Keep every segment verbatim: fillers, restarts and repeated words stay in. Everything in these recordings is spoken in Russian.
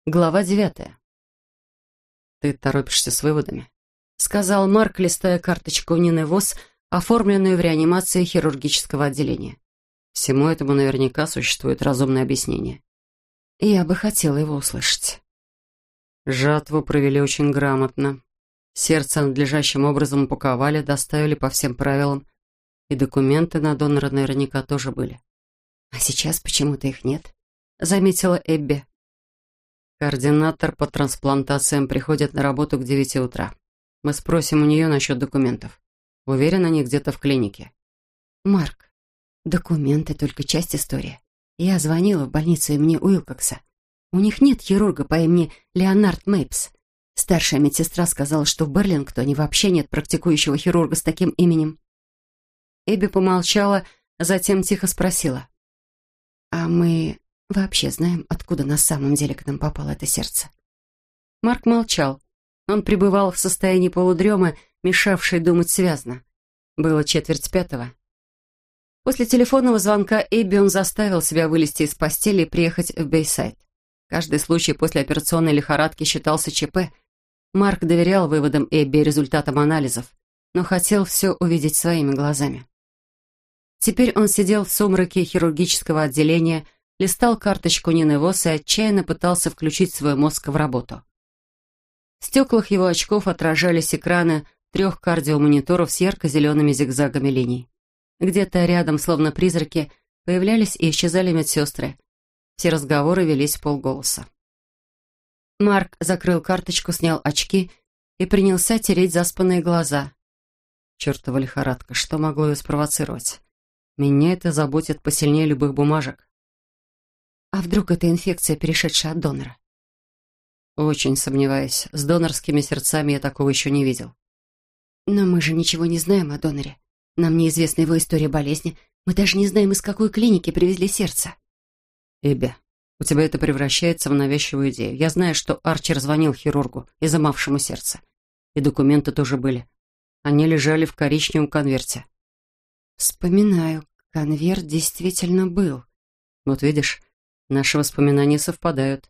Глава девятая. «Ты торопишься с выводами», — сказал Марк, листая карточку Нины Вос, оформленную в реанимации хирургического отделения. Всему этому наверняка существует разумное объяснение. Я бы хотела его услышать. Жатву провели очень грамотно. Сердце надлежащим образом упаковали, доставили по всем правилам. И документы на донора наверняка тоже были. «А сейчас почему-то их нет», — заметила Эбби. Координатор по трансплантациям приходит на работу к девяти утра. Мы спросим у нее насчет документов. Уверен, они где-то в клинике. Марк, документы — только часть истории. Я звонила в больницу имени Уилкокса. У них нет хирурга по имени Леонард Мейпс. Старшая медсестра сказала, что в Берлингтоне вообще нет практикующего хирурга с таким именем. Эбби помолчала, а затем тихо спросила. «А мы вообще знаем, откуда на самом деле к нам попало это сердце?» Марк молчал. Он пребывал в состоянии полудремы, мешавшей думать связно. Было четверть пятого. После телефонного звонка Эбби он заставил себя вылезти из постели и приехать в Бейсайд. Каждый случай после операционной лихорадки считался ЧП. Марк доверял выводам Эбби и результатам анализов, но хотел все увидеть своими глазами. Теперь он сидел в сумраке хирургического отделения, листал карточку Нины Вос и отчаянно пытался включить свой мозг в работу. В стеклах его очков отражались экраны трех кардиомониторов с ярко-зелеными зигзагами линий. Где-то рядом, словно призраки, появлялись и исчезали медсестры. Все разговоры велись в полголоса. Марк закрыл карточку, снял очки и принялся тереть заспанные глаза. Чертова лихорадка, что могло ее спровоцировать? Меня это заботит посильнее любых бумажек. А вдруг это инфекция, перешедшая от донора? Очень сомневаюсь. С донорскими сердцами я такого еще не видел. Но мы же ничего не знаем о доноре. Нам неизвестна его история болезни. Мы даже не знаем, из какой клиники привезли сердце. Эбби, у тебя это превращается в навязчивую идею. Я знаю, что Арчер звонил хирургу, изымавшему сердце. И документы тоже были. Они лежали в коричневом конверте. Вспоминаю, конверт действительно был. Вот видишь, наши воспоминания совпадают.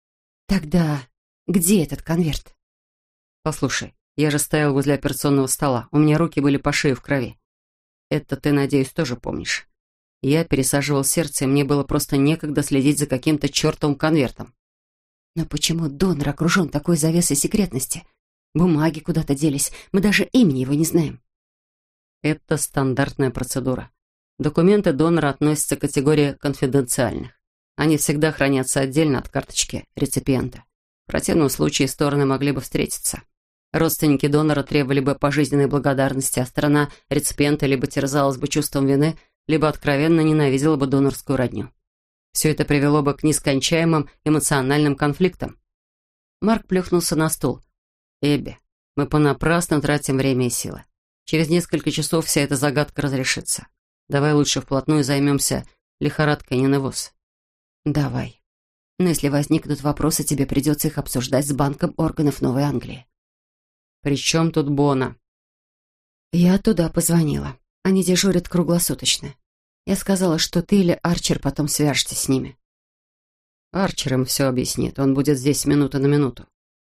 Тогда где этот конверт? Послушай, я же стоял возле операционного стола. У меня руки были по шею в крови. Это ты, надеюсь, тоже помнишь. Я пересаживал сердце, и мне было просто некогда следить за каким-то чертовым конвертом. Но почему донор окружен такой завесой секретности? Бумаги куда-то делись. Мы даже имени его не знаем. Это стандартная процедура. Документы донора относятся к категории конфиденциальных. Они всегда хранятся отдельно от карточки реципиента. В противном случае стороны могли бы встретиться. Родственники донора требовали бы пожизненной благодарности, а сторона реципиента либо терзалась бы чувством вины, либо откровенно ненавидела бы донорскую родню. Все это привело бы к нескончаемым эмоциональным конфликтам. Марк плюхнулся на стул. «Эбби, мы понапрасну тратим время и силы. Через несколько часов вся эта загадка разрешится. Давай лучше вплотную займемся лихорадкой Нины Вос». «Давай. Но если возникнут вопросы, тебе придется их обсуждать с Банком органов Новой Англии». «При чем тут Бона?» «Я туда позвонила. Они дежурят круглосуточно. Я сказала, что ты или Арчер потом свяжетесь с ними». «Арчер им все объяснит. Он будет здесь с минуты на минуту».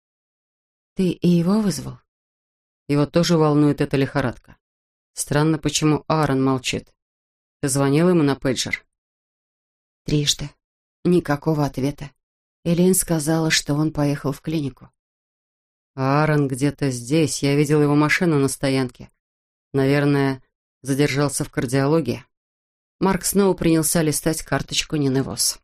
«Ты и его вызвал?» «Его тоже волнует эта лихорадка. Странно, почему Аарон молчит. Ты звонил ему на пейджер?» «Трижды. Никакого ответа. Элин сказала, что он поехал в клинику». «Аарон где-то здесь. Я видел его машину на стоянке. Наверное, задержался в кардиологии». Марк снова принялся листать карточку Нины Вос.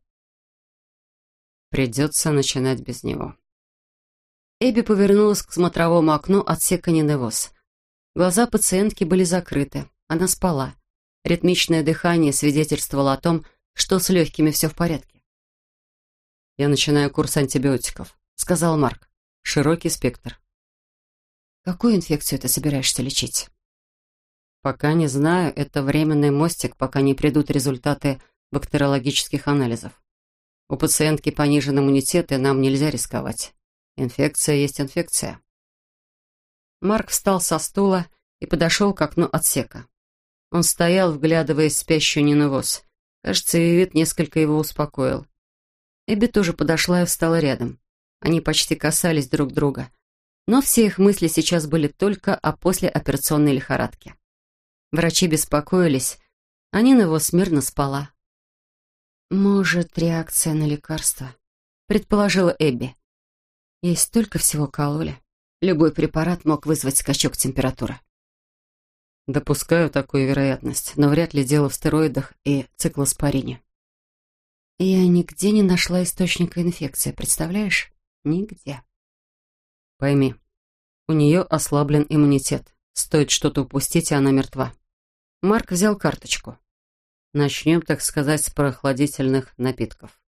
«Придется начинать без него». Эбби повернулась к смотровому окну отсека Нины Вос. Глаза пациентки были закрыты. Она спала. Ритмичное дыхание свидетельствовало о том, что с легкими все в порядке. «Я начинаю курс антибиотиков», — сказал Марк. «Широкий спектр». «Какую инфекцию ты собираешься лечить?» «Пока не знаю. Это временный мостик, пока не придут результаты бактериологических анализов. У пациентки понижен иммунитет, и нам нельзя рисковать. Инфекция есть инфекция». Марк встал со стула и подошел к окну отсека. Он стоял, вглядываясь в спящую Нину Вос. Кажется, ее вид несколько его успокоил. Эбби тоже подошла и встала рядом. Они почти касались друг друга. Но все их мысли сейчас были только о послеоперационной лихорадке. Врачи беспокоились, а Нина его смирно спала. «Может, реакция на лекарство?» — предположила Эбби. Ей столько всего кололи. Любой препарат мог вызвать скачок температуры. Допускаю такую вероятность, но вряд ли дело в стероидах и циклоспорине. Я нигде не нашла источника инфекции, представляешь? Нигде. Пойми, у нее ослаблен иммунитет. Стоит что-то упустить, и она мертва. Марк взял карточку. Начнем, так сказать, с прохладительных напитков.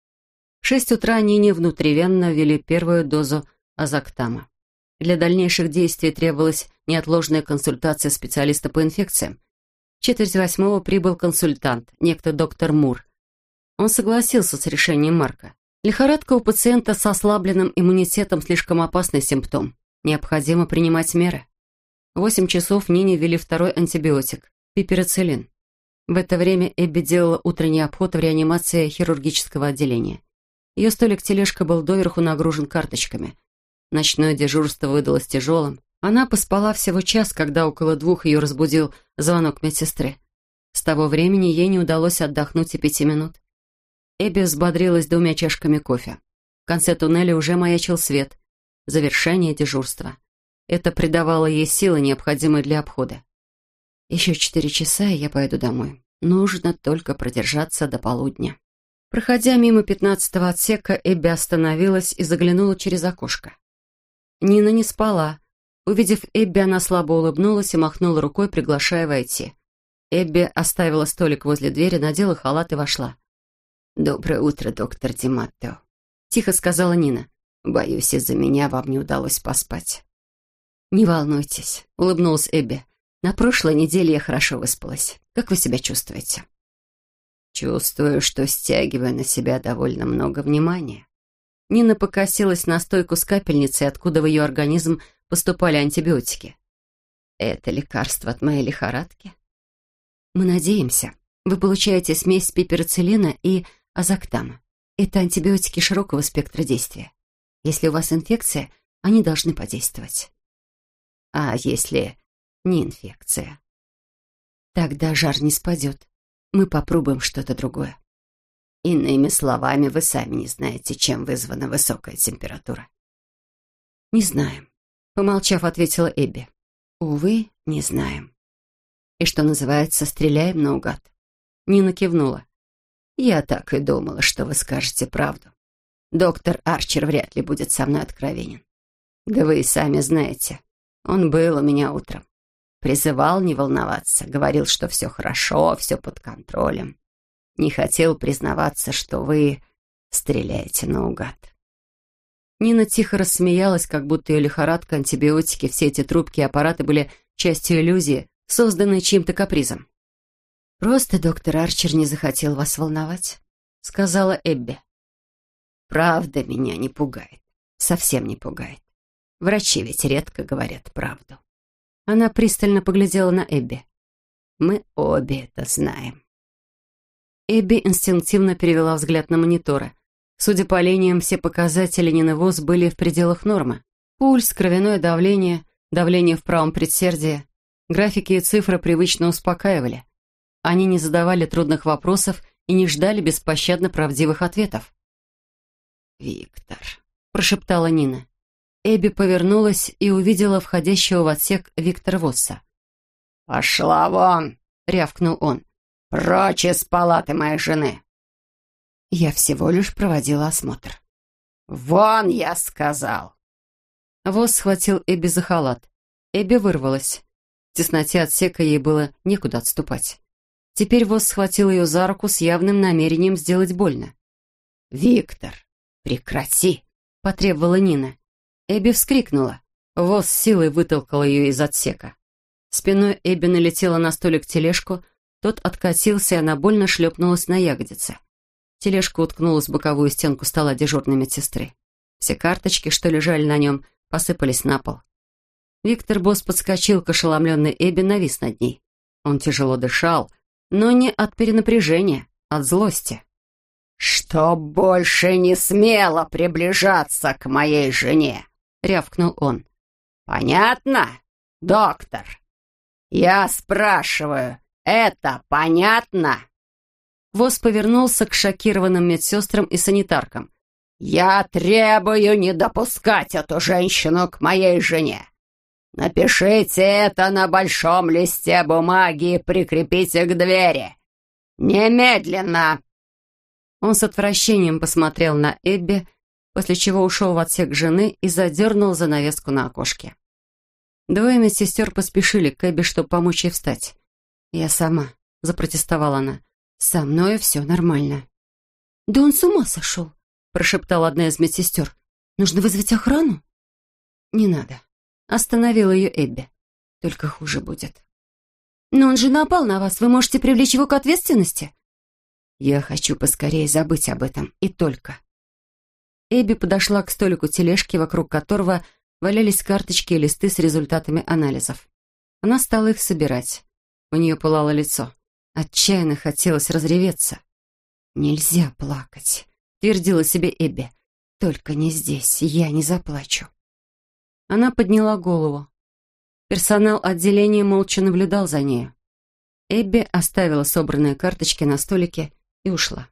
В шесть утра Нине внутривенно ввели первую дозу азоктама. Для дальнейших действий требовалась неотложная консультация специалиста по инфекциям. В четверть восьмого прибыл консультант, некто доктор Мур. Он согласился с решением Марка. Лихорадка у пациента с ослабленным иммунитетом слишком опасный симптом. Необходимо принимать меры. В восемь часов Нине ввели второй антибиотик – пиперациллин. В это время Эбби делала утренний обход в реанимации хирургического отделения. Ее столик-тележка был доверху нагружен карточками. Ночное дежурство выдалось тяжелым. Она поспала всего час, когда около двух ее разбудил звонок медсестры. С того времени ей не удалось отдохнуть и пяти минут. Эбби взбодрилась двумя чашками кофе. В конце туннеля уже маячил свет. Завершение дежурства. Это придавало ей силы, необходимые для обхода. Еще четыре часа, и я пойду домой. Нужно только продержаться до полудня. Проходя мимо пятнадцатого отсека, Эбби остановилась и заглянула через окошко. Нина не спала. Увидев Эбби, она слабо улыбнулась и махнула рукой, приглашая войти. Эбби оставила столик возле двери, надела халат и вошла. «Доброе утро, доктор Ди Маттео», — тихо сказала Нина. «Боюсь, из-за меня вам не удалось поспать». «Не волнуйтесь», — улыбнулась Эбби. «На прошлой неделе я хорошо выспалась. Как вы себя чувствуете?» «Чувствую, что стягиваю на себя довольно много внимания». Нина покосилась на стойку с капельницей, откуда в ее организм поступали антибиотики. «Это лекарство от моей лихорадки?» «Мы надеемся. Вы получаете смесь пиперациллина и азоктама. Это антибиотики широкого спектра действия. Если у вас инфекция, они должны подействовать». «А если не инфекция?» «Тогда жар не спадет. Мы попробуем что-то другое». «Иными словами, вы сами не знаете, чем вызвана высокая температура». «Не знаем», — помолчав, ответила Эбби. «Увы, не знаем». «И что называется, стреляем наугад». Нина кивнула. «Я так и думала, что вы скажете правду. Доктор Арчер вряд ли будет со мной откровенен. Да вы и сами знаете, он был у меня утром. Призывал не волноваться, говорил, что все хорошо, все под контролем. Не хотел признаваться, что вы стреляете наугад». Нина тихо рассмеялась, как будто ее лихорадка, антибиотики, все эти трубки и аппараты были частью иллюзии, созданной чьим-то капризом. «Просто доктор Арчер не захотел вас волновать», — сказала Эбби. «Правда меня не пугает, совсем не пугает. Врачи ведь редко говорят правду». Она пристально поглядела на Эбби. «Мы обе это знаем». Эбби инстинктивно перевела взгляд на мониторы. Судя по линиям, все показатели Нины ВОЗ были в пределах нормы. Пульс, кровяное давление, давление в правом предсердии. Графики и цифры привычно успокаивали. Они не задавали трудных вопросов и не ждали беспощадно правдивых ответов. «Виктор», — прошептала Нина. Эбби повернулась и увидела входящего в отсек Виктора Восса. «Пошла вон!» — рявкнул он. «Прочь из палаты моей жены!» «Я всего лишь проводила осмотр». «Вон, я сказал!» Восс схватил Эбби за халат. Эбби вырвалась. В тесноте отсека ей было некуда отступать. Теперь Восс схватил ее за руку с явным намерением сделать больно. «Виктор, прекрати!» — потребовала Нина. Эбби вскрикнула. Восс силой вытолкал ее из отсека. Спиной Эбби налетела на столик-тележку, тот откатился, и она больно шлепнулась на ягодице. Тележка уткнулась в боковую стенку стола дежурной медсестры. Все карточки, что лежали на нем, посыпались на пол. Виктор Босс подскочил к ошеломленной Эбби, навис над ней. Он тяжело дышал, но не от перенапряжения, от злости. «Чтоб больше не смело приближаться к моей жене!» — рявкнул он. «Понятно, доктор? Я спрашиваю, это понятно?» Восс повернулся к шокированным медсестрам и санитаркам. «Я требую не допускать эту женщину к моей жене. Напишите это на большом листе бумаги и прикрепите к двери. Немедленно!» Он с отвращением посмотрел на Эбби, после чего ушел в отсек жены и задернул занавеску на окошке. Двое медсестер поспешили к Эбби, чтобы помочь ей встать. «Я сама», — запротестовала она. «Со мной все нормально». «Да он с ума сошел», — прошептала одна из медсестер. «Нужно вызвать охрану?» «Не надо», — остановила ее Эбби. «Только хуже будет». «Но он же напал на вас, вы можете привлечь его к ответственности?» «Я хочу поскорее забыть об этом, и только». Эбби подошла к столику тележки, вокруг которого валялись карточки и листы с результатами анализов. Она стала их собирать. У нее пылало лицо. Отчаянно хотелось разреветься. «Нельзя плакать», — твердила себе Эбби. «Только не здесь, я не заплачу». Она подняла голову. Персонал отделения молча наблюдал за нею. Эбби оставила собранные карточки на столике и ушла.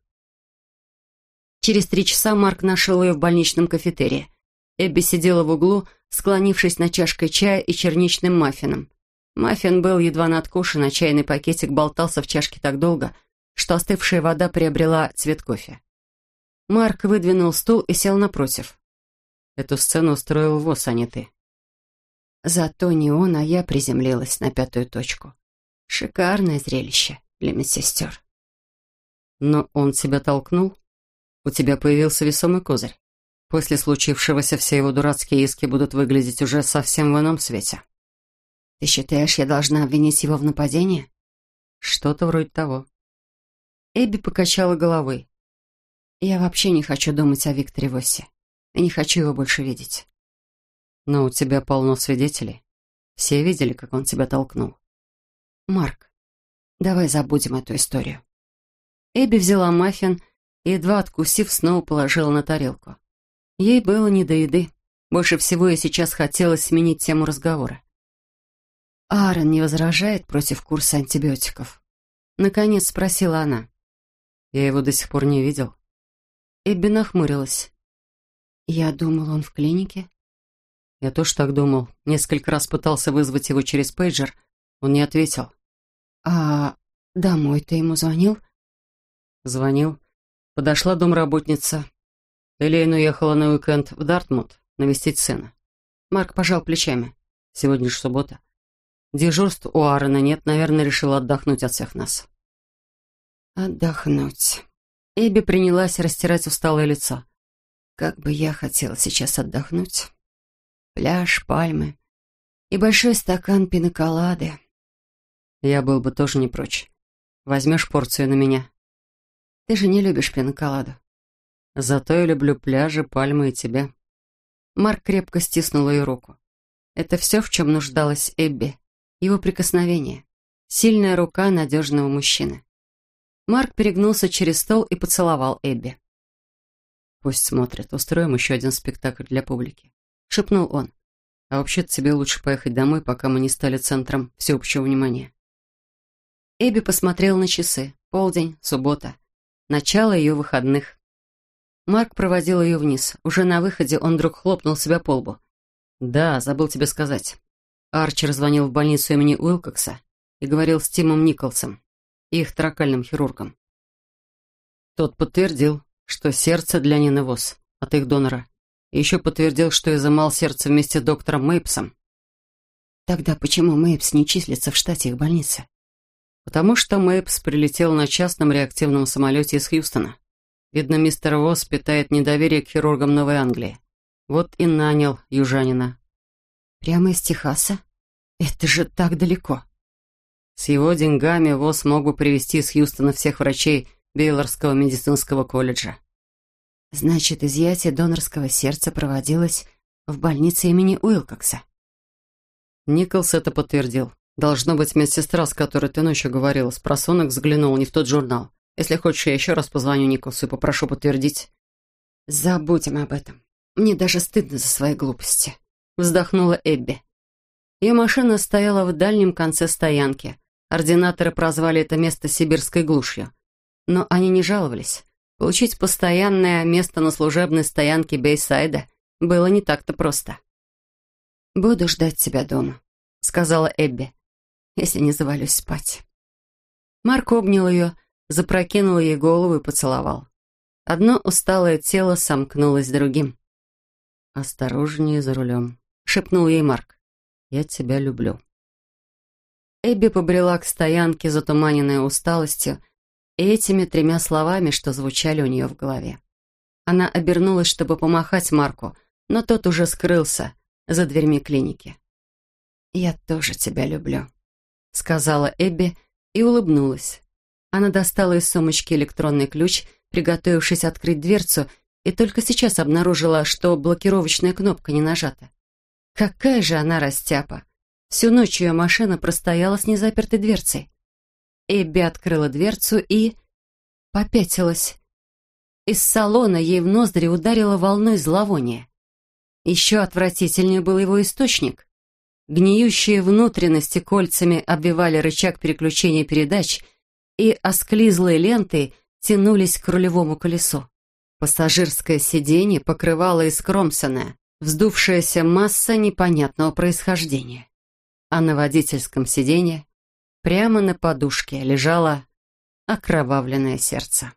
Через три часа Марк нашел ее в больничном кафетерии. Эбби сидела в углу, склонившись над чашкой чая и черничным маффином. Маффин был едва надкушен, а чайный пакетик болтался в чашке так долго, что остывшая вода приобрела цвет кофе. Марк выдвинул стул и сел напротив. «Эту сцену устроил Восс, а не ты». Зато не он, а я приземлилась на пятую точку. Шикарное зрелище для медсестер. «Но он тебя толкнул? У тебя появился весомый козырь. После случившегося все его дурацкие иски будут выглядеть уже совсем в ином свете». «Ты считаешь, я должна обвинить его в нападении?» «Что-то вроде того». Эбби покачала головой. «Я вообще не хочу думать о Викторе Воссе. И не хочу его больше видеть». «Но у тебя полно свидетелей. Все видели, как он тебя толкнул». «Марк, давай забудем эту историю». Эбби взяла маффин и, едва откусив, снова положила на тарелку. Ей было не до еды. Больше всего ей сейчас хотелось сменить тему разговора. «Аарон не возражает против курса антибиотиков?» Наконец спросила она. «Я его до сих пор не видел». Эбби нахмурилась. «Я думал, он в клинике». «Я тоже так думал. Несколько раз пытался вызвать его через пейджер. Он не ответил». «А домой ты ему звонил?» «Звонил. Подошла домработница. Элейн уехала на уикенд в Дартмут навестить сына». Марк пожал плечами. «Сегодня же суббота. Дежурств у Аарона нет, наверное, решила отдохнуть от всех нас». «Отдохнуть». Эбби принялась растирать усталое лицо. «Как бы я хотела сейчас отдохнуть. Пляж, пальмы и большой стакан пиноколады». «Я был бы тоже не прочь. Возьмешь порцию на меня?» «Ты же не любишь пиноколаду». «Зато я люблю пляжи, пальмы и тебя». Марк крепко стиснул ее руку. Это все, в чем нуждалась Эбби. Его прикосновение. Сильная рука надежного мужчины. Марк перегнулся через стол и поцеловал Эбби. «Пусть смотрят. Устроим еще один спектакль для публики», — шепнул он. «А вообще-то тебе лучше поехать домой, пока мы не стали центром всеобщего внимания». Эбби посмотрел на часы. Полдень, суббота. Начало ее выходных. Марк проводил ее вниз. Уже на выходе он вдруг хлопнул себя по лбу. «Да, забыл тебе сказать. Арчер звонил в больницу имени Уилкокса и говорил с Тимом Николсом, их торакальным хирургом. Тот подтвердил, что сердце для Нины Восс от их донора. И еще подтвердил, что изымал сердце вместе с доктором Мейпсом». «Тогда почему Мейпс не числится в штате их больницы?» «Потому что Мейпс прилетел на частном реактивном самолете из Хьюстона. Видно, мистер Восс питает недоверие к хирургам Новой Англии. Вот и нанял южанина». «Прямо из Техаса? Это же так далеко». «С его деньгами Восс мог бы привезти из Хьюстона всех врачей Бейлорского медицинского колледжа». «Значит, изъятие донорского сердца проводилось в больнице имени Уилкокса?» Николс это подтвердил. Должно быть, медсестра, с которой ты ночью говорила, с просонок взглянула не в тот журнал. Если хочешь, я еще раз позвоню Николсу и попрошу подтвердить». «Забудем об этом. Мне даже стыдно за свои глупости», — вздохнула Эбби. Ее машина стояла в дальнем конце стоянки. Ординаторы прозвали это место сибирской глушью. Но они не жаловались. Получить постоянное место на служебной стоянке Бейсайда было не так-то просто. «Буду ждать тебя дома», — сказала Эбби, «если не завалюсь спать». Марк обнял ее, запрокинул ей голову и поцеловал. Одно усталое тело сомкнулось с другим. «Осторожнее за рулем», — шепнул ей Марк. «Я тебя люблю». Эбби побрела к стоянке, затуманенная усталостью, и этими тремя словами, что звучали у нее в голове. Она обернулась, чтобы помахать Марку, но тот уже скрылся за дверьми клиники. «Я тоже тебя люблю», — сказала Эбби и улыбнулась. Она достала из сумочки электронный ключ, приготовившись открыть дверцу, и только сейчас обнаружила, что блокировочная кнопка не нажата. Какая же она растяпа! Всю ночь ее машина простояла с незапертой дверцей. Эбби открыла дверцу и... попятилась. Из салона ей в ноздри ударило волной зловония. Еще отвратительнее был его источник. Гниющие внутренности кольцами обвивали рычаг переключения передач, и осклизлые ленты тянулись к рулевому колесу. Пассажирское сиденье покрывало искромсанная, вздувшаяся масса непонятного происхождения. А на водительском сиденье, прямо на подушке, лежало окровавленное сердце.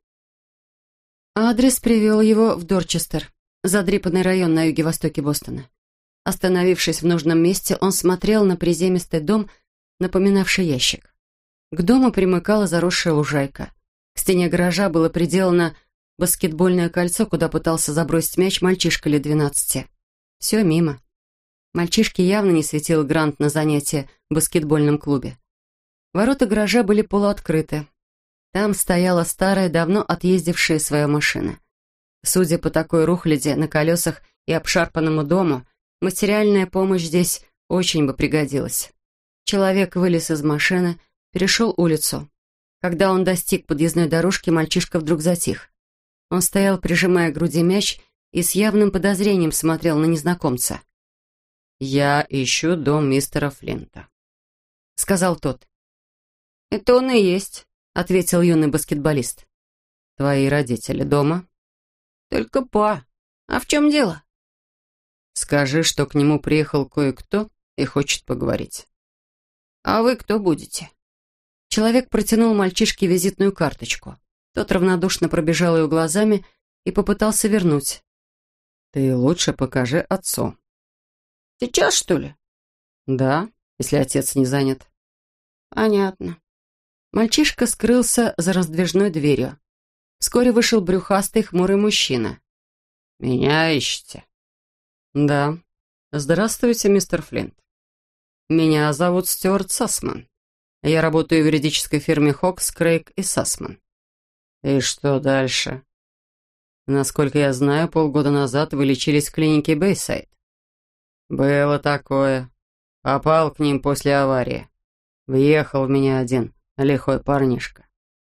Адрес привел его в Дорчестер, задрипанный район на юге-востоке Бостона. Остановившись в нужном месте, он смотрел на приземистый дом, напоминавший ящик. К дому примыкала заросшая лужайка. К стене гаража было приделано баскетбольное кольцо, куда пытался забросить мяч мальчишка лет двенадцати. Все мимо. Мальчишке явно не светил грант на занятия в баскетбольном клубе. Ворота гаража были полуоткрыты. Там стояла старая, давно отъездившая своя машина. Судя по такой рухляде на колесах и обшарпанному дому, материальная помощь здесь очень бы пригодилась. Человек вылез из машины, перешел улицу. Когда он достиг подъездной дорожки, мальчишка вдруг затих. Он стоял, прижимая к груди мяч, и с явным подозрением смотрел на незнакомца. «Я ищу дом мистера Флинта», — сказал тот. «Это он и есть», — ответил юный баскетболист. «Твои родители дома?» «Только па. А в чем дело?» «Скажи, что к нему приехал кое-кто и хочет поговорить». «А вы кто будете?» Человек протянул мальчишке визитную карточку. Тот равнодушно пробежал ее глазами и попытался вернуть. «Ты лучше покажи отцу». «Сейчас, что ли?» «Да, если отец не занят». «Понятно». Мальчишка скрылся за раздвижной дверью. Вскоре вышел брюхастый хмурый мужчина. «Меня ищете?» «Да. Здравствуйте, мистер Флинт. Меня зовут Стюарт Сассман. Я работаю в юридической фирме Хокс, Крейг и Сассман». «И что дальше?» «Насколько я знаю, полгода назад вы лечились в клинике Бейсайд». «Было такое. Попал к ним после аварии. Въехал в меня один лихой парнишка.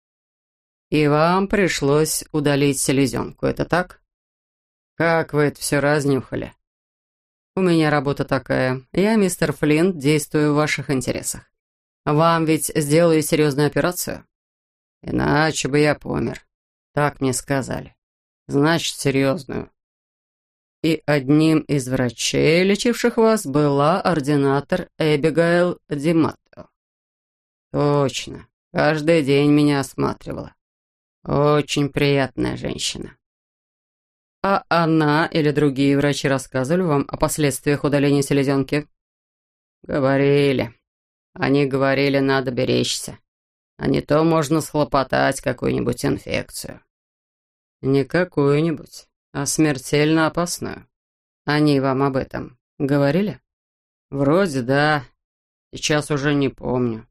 И вам пришлось удалить селезенку, это так? Как вы это все разнюхали? У меня работа такая. Я, мистер Флинт, действую в ваших интересах. Вам ведь сделали серьезную операцию? Иначе бы я помер. Так мне сказали. Значит, серьезную. И одним из врачей, лечивших вас, была ординатор Эбигейл Диматто. Точно. Каждый день меня осматривала. Очень приятная женщина. А она или другие врачи рассказывали вам о последствиях удаления селезенки? Говорили. Они говорили, надо беречься. А не то можно схлопотать какую-нибудь инфекцию. Не какую-нибудь, а смертельно опасную. Они вам об этом говорили? Вроде да. Сейчас уже не помню.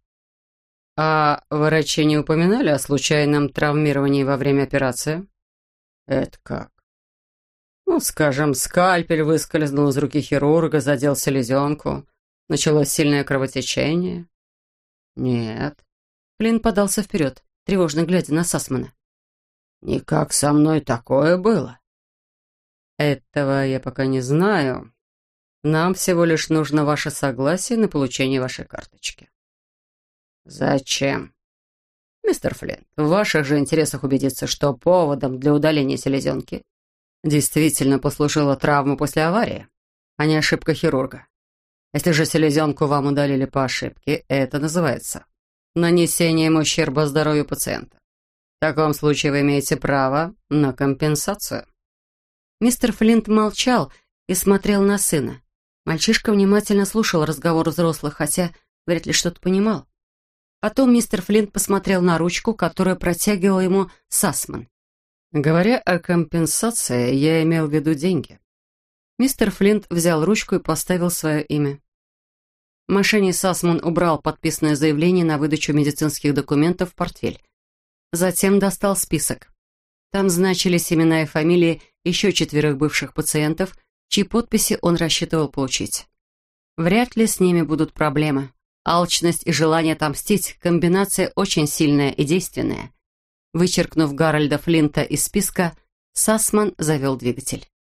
А врачи не упоминали о случайном травмировании во время операции? Это как? Ну, скажем, скальпель выскользнул из руки хирурга, задел селезенку. Началось сильное кровотечение? Нет. Флинн подался вперед. тревожно глядя на Сасмана. «Никак со мной такое было». «Этого я пока не знаю. Нам всего лишь нужно ваше согласие на получение вашей карточки». «Зачем?» «Мистер Флинт, в ваших же интересах убедиться, что поводом для удаления селезенки действительно послужила травма после аварии, а не ошибка хирурга. Если же селезенку вам удалили по ошибке, это называется нанесением ущерба здоровью пациента. В таком случае вы имеете право на компенсацию». Мистер Флинт молчал и смотрел на сына. Мальчишка внимательно слушал разговор взрослых, хотя вряд ли что-то понимал. Потом мистер Флинт посмотрел на ручку, которую протягивал ему Сасман. «Говоря о компенсации, я имел в виду деньги». Мистер Флинт взял ручку и поставил свое имя. В машине Сасман убрал подписанное заявление на выдачу медицинских документов в портфель. Затем достал список. Там значились имена и фамилии еще четверых бывших пациентов, чьи подписи он рассчитывал получить. Вряд ли с ними будут проблемы. Алчность и желание отомстить – комбинация очень сильная и действенная. Вычеркнув Гарольда Флинта из списка, Сасман завел двигатель.